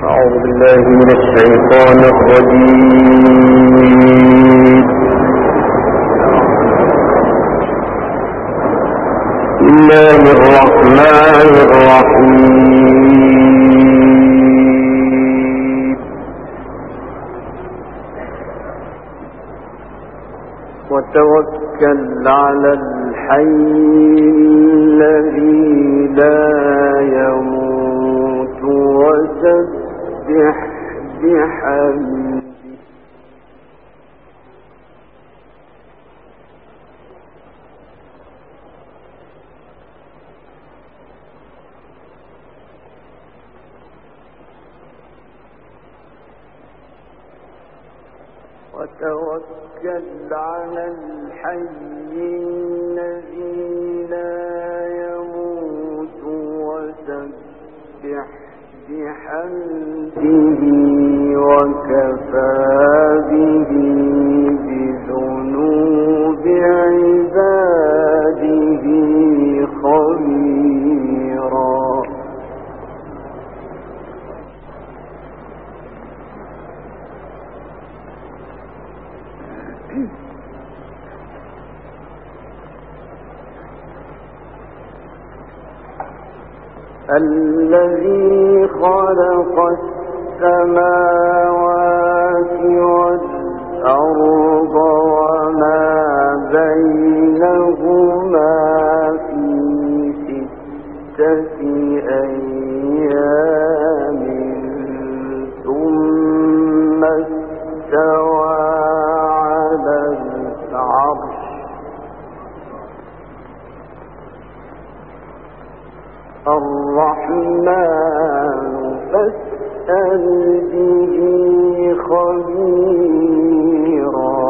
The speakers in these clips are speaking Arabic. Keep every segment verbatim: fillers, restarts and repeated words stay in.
أعوذ بالله من الشيطان الرجيم. بسم الله الرحمن الرحيم. وتوكل على الحي الذي لا يموت وسبح بحمده وتوكل على الحي الذي لا يموت وسبح بحمده وكفى به بذنوب عباده خبيرا. الذي خلق السماوات والأرض وما بينهما في ستة أيام ثم استوى على العرش. الرحمن فاسأل به خبيرا.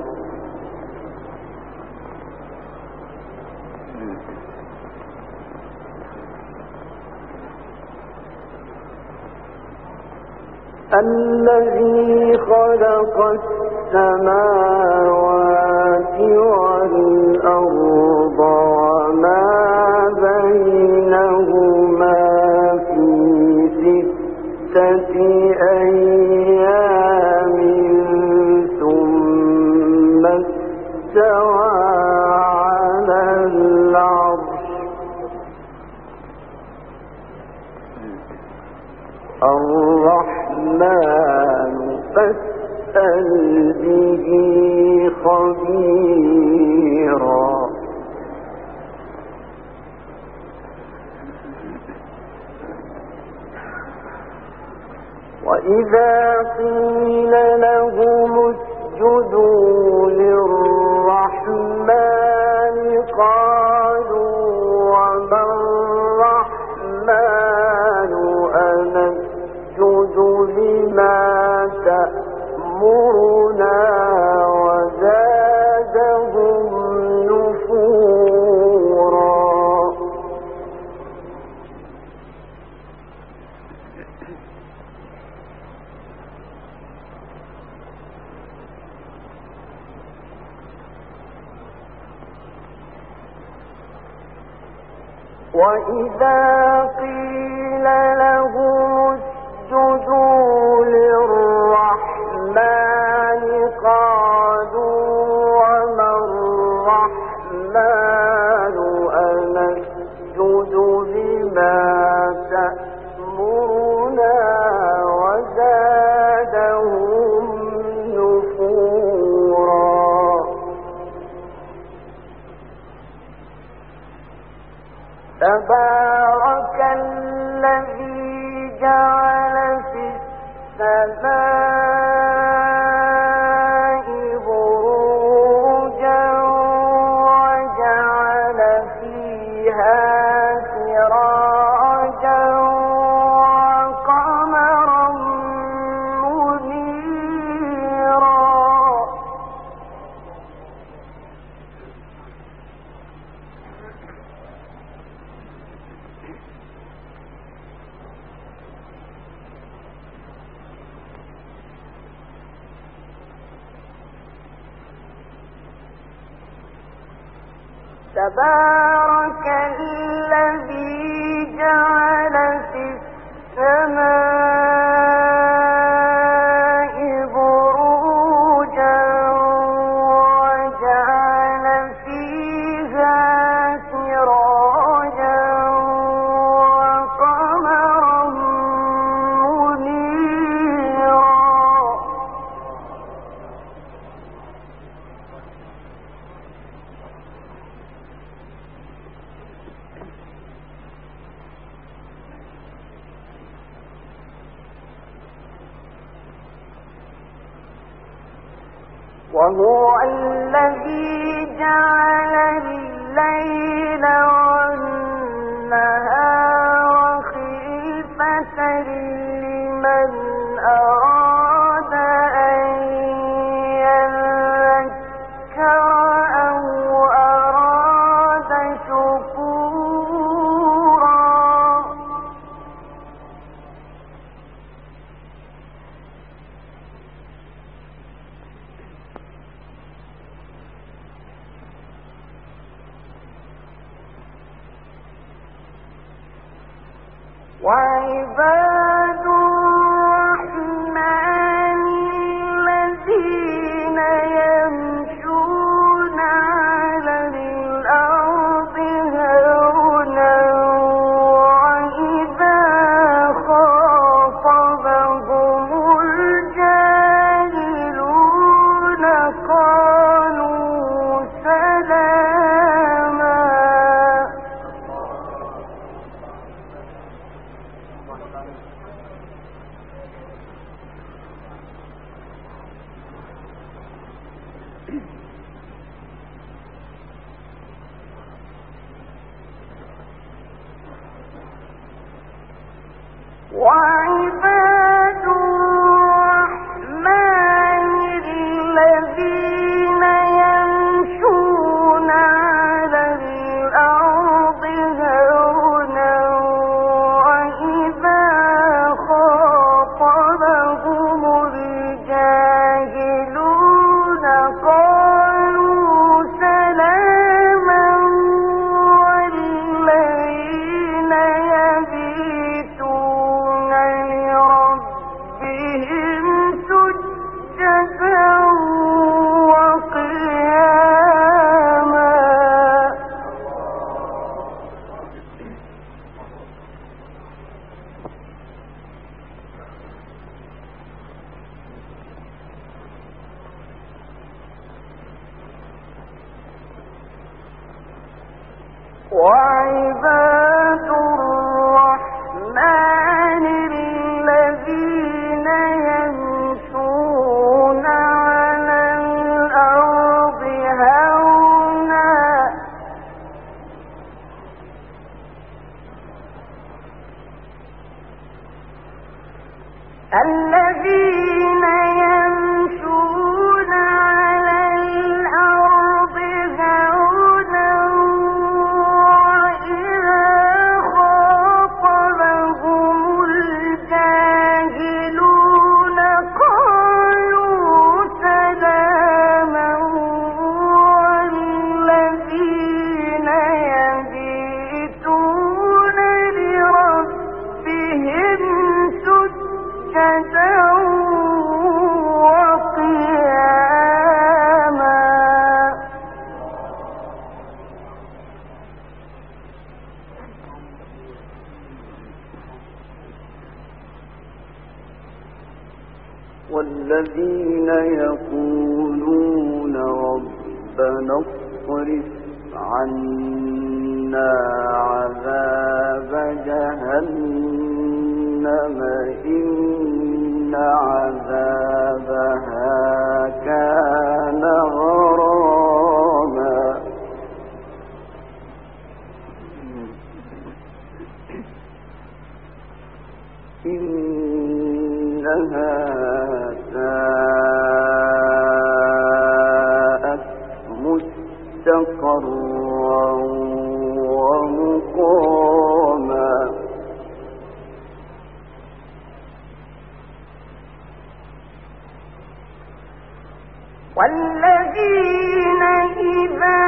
الذي خلق السماوات والأرض وما بينهما في ستة أيام ثم استوى على العرش. الرحمن فاسأل به خبيرا. وإذا قيل لهم اسجدوا للرحمن قالوا وما الرحمن أنسجد لما تأمرنا وزادهم نفورا. وإذا قيل لهم اسجدوا للرحمن قالوا وما الرحمن أنسجد لما تأمرنا وزادهم نفورا. تبارك الذي جعل في السماء بروجا وجعل فيها سراجا وقمرا منيرا. تبارك الذي جعل في السماء وهو الذي جعل الليل والنهار خلفة لمن أراد أن يذكر أو أراد شكورا وعباد الرحمن الذين يمشون على الأرض هونا وإذا خاطبهم الجاهلون قالوا سلاما وعباد الرحمن الذين يمشون على الأرض هونا وإذا خاطبهم الجاهلون قالوا سلاما والذين يبيتون لربهم سجدا وقياما وعباد الرحمن الذين يمشون على الأرض هونا الذين يمشون على الأرض هونا وإذا خاطبهم الجاهلون قالوا سلاما والذين يبيتون لربهم سجدا وقياما والذين يقولون ربنا اصرف عنا عذاب جهنم إن عذابها كان غراما إنها ساءت مستقرا ومقاما والذين إذا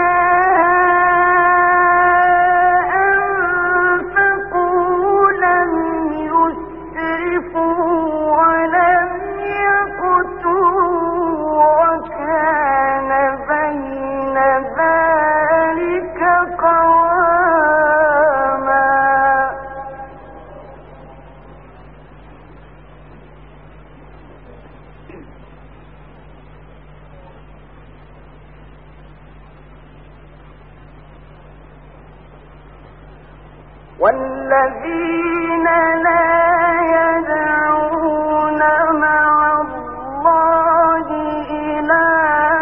أنفقوا لم يسرفوا ولم يقتروا وكان بين ذلك قواما والذين لا يدعون مع الله إلها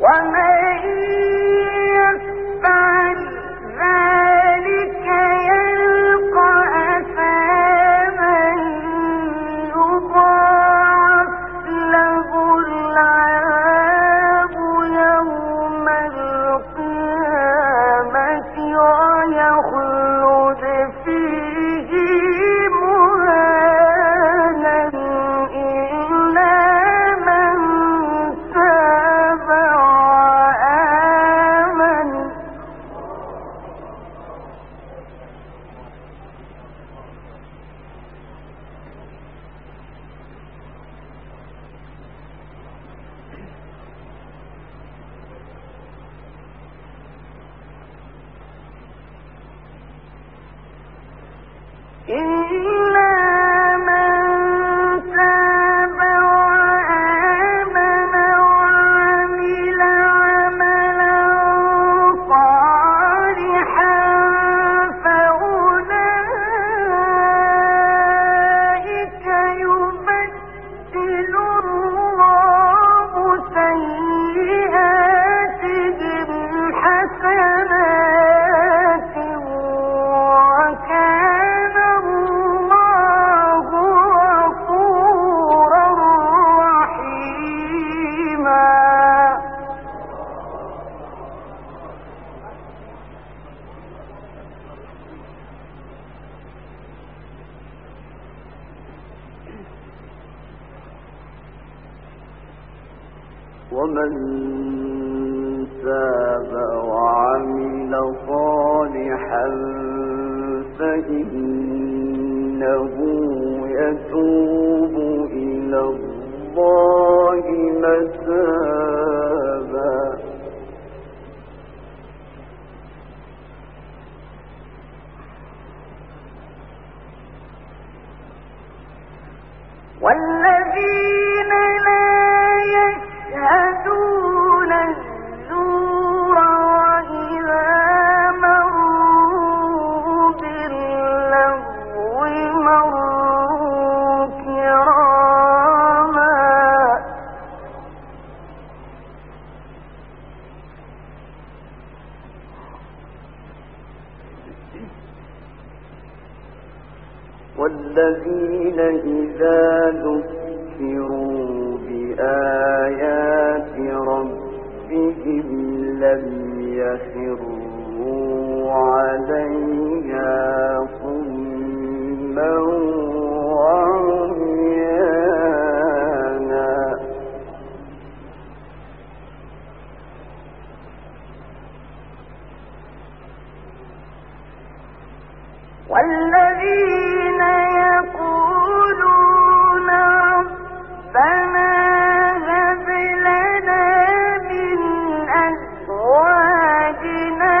ومن تاب وعمل صالحا فإنه يتوب إلى الله متابا. والذين لا يشهدون الزور وإذا مروا باللغو مروا كراما. والذين إذا ذكروا بآيات ربهم لم يخروا عليها صما وعميانا. والذين يقولون ربنا هب لنا من أزواجنا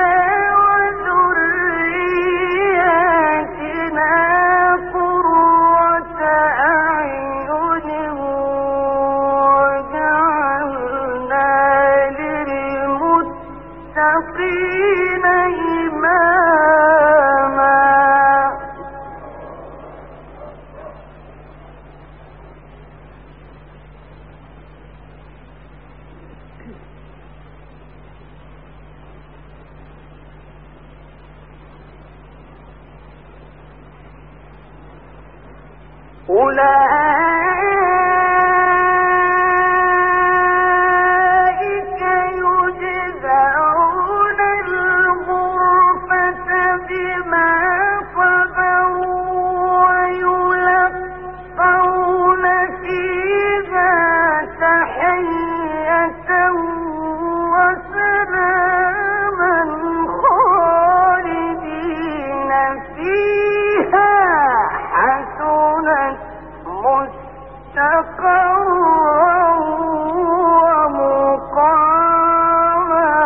وذرياتنا قرة أعين واجعلنا للمتقين إماما. أولئك يجزون الغرفة بما صبروا ويلقون فيها تحية وسلاما خالدين فيها حسنت مستقرا ومقاما.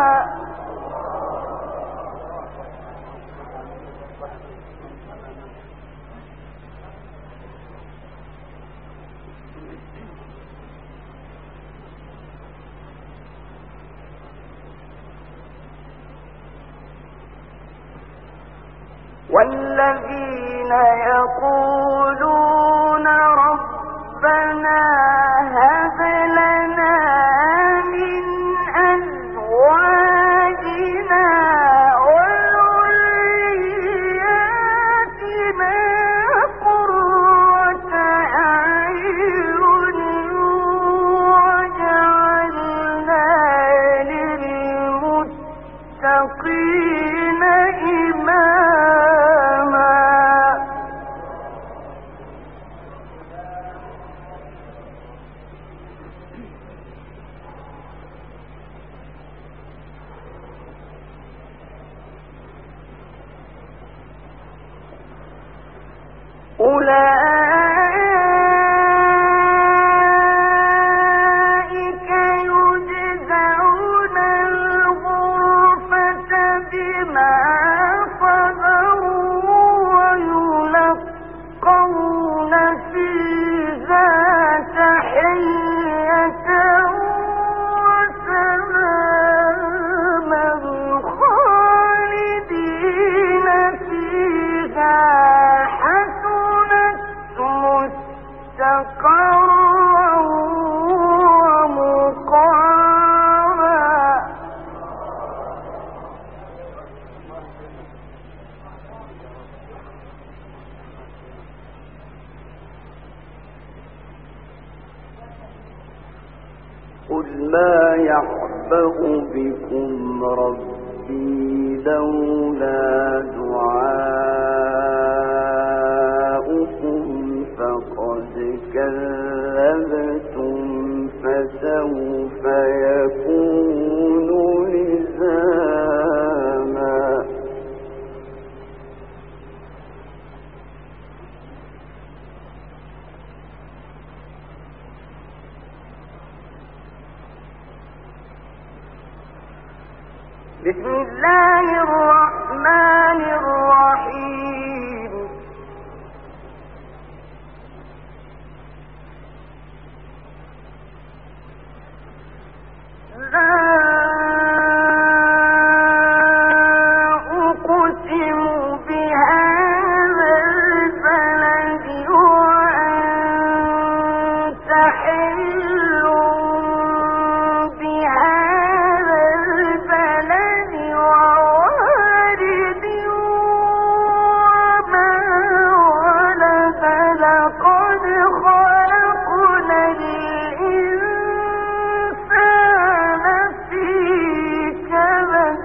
والذين يقولون ربنا هب لنا من أزواجنا للمتقين إماما أولئك يجزون الغرفة بما صبروا ويلقون فيها تحية وسلاما خالدين فيها مستقرا ومقاما قل ما يعبأ بكم ربي لولا دعاؤكم فقد كذبتم فسوف يكون لزاما بسم الله الرحمن الرحيم لا أقسم بهذا البلد وأنت حل بهذا البلد ووالد وما ولد لقد خلقنا الإنسان في كبد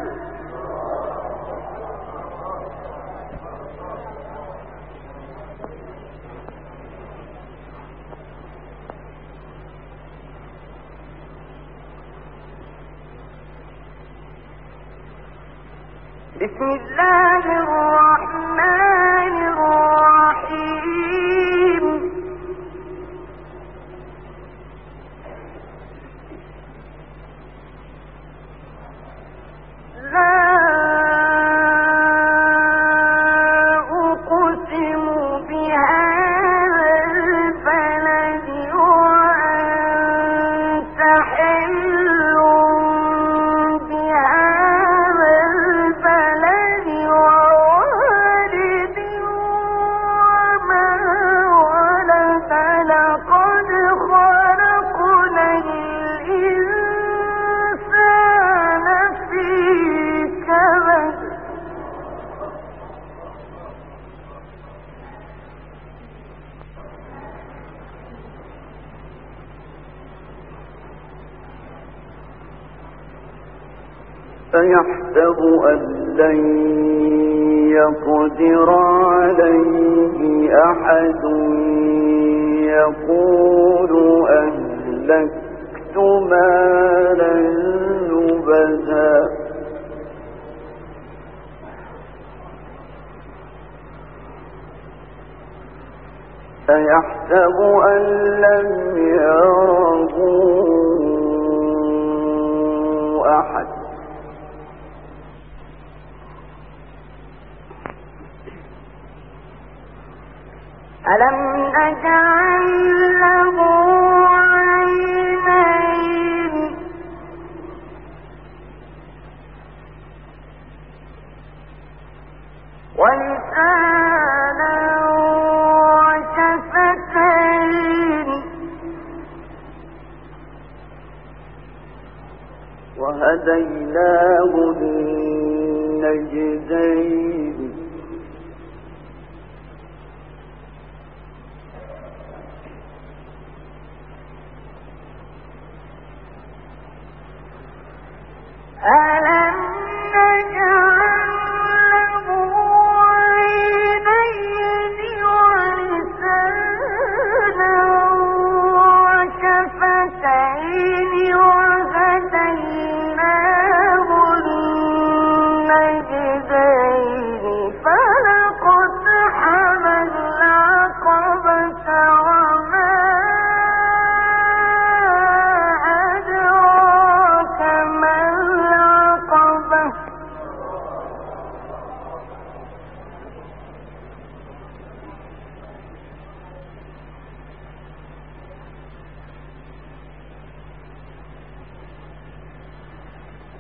بسم الله الرحمن الرحيم لا أقسم بهذا البلد وأنت حل بهذا البلد ووالد وما ولد لقد خلقنا الإنسان في كبد فيحسب أن لن يقدر عليه أحد يقول أهلكت مالا لبدا فيحسب أن لم يره أحد ألم نجعل له عينين ولسانا وشفتين وهديناه النجدين ألم نجعل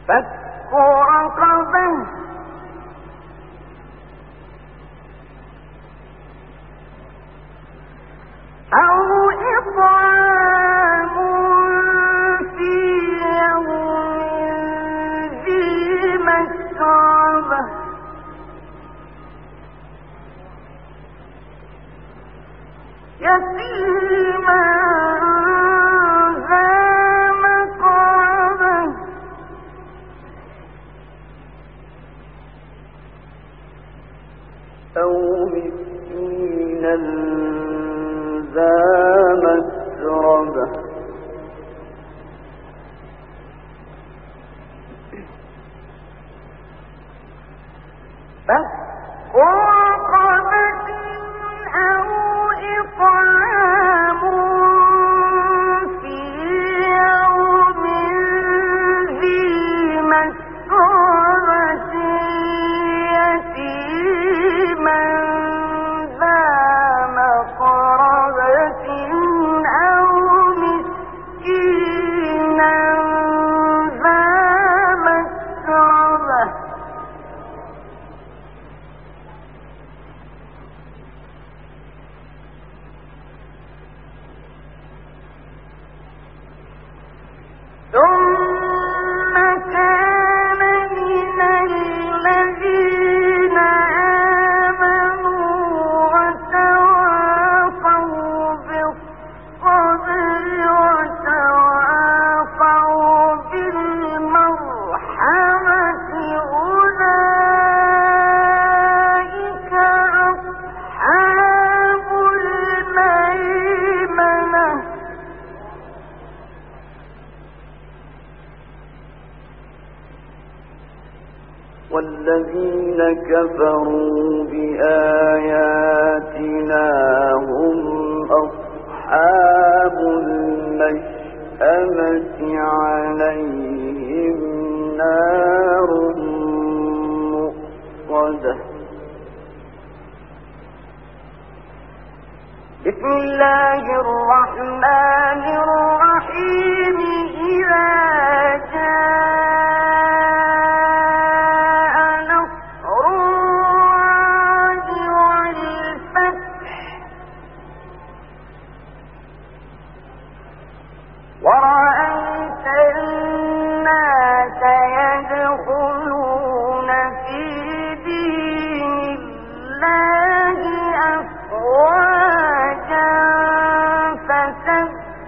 فك رقبة أو إطعام في يوم ذي مسغبة يتيما ذا مقربة أو مسكينا ذا مسربة فك رقبة أو إطعام في يوم ذي مسغبة يتيما ذا مقربة أو مسكينا ذا مسغبة ثم كان من الذين آمنوا وتواصوا بالصبر وتواصوا بالمرحمة أولئك أصحاب الميمنة والذين كفروا بآياتنا هم أصحاب المشأمة عليهم نار مؤصدة. بسم الله الرحمن الرحيم إذا جاء نصر الله والفتح ورأيت الناس يدخلون في دين الله أفواجا فسبح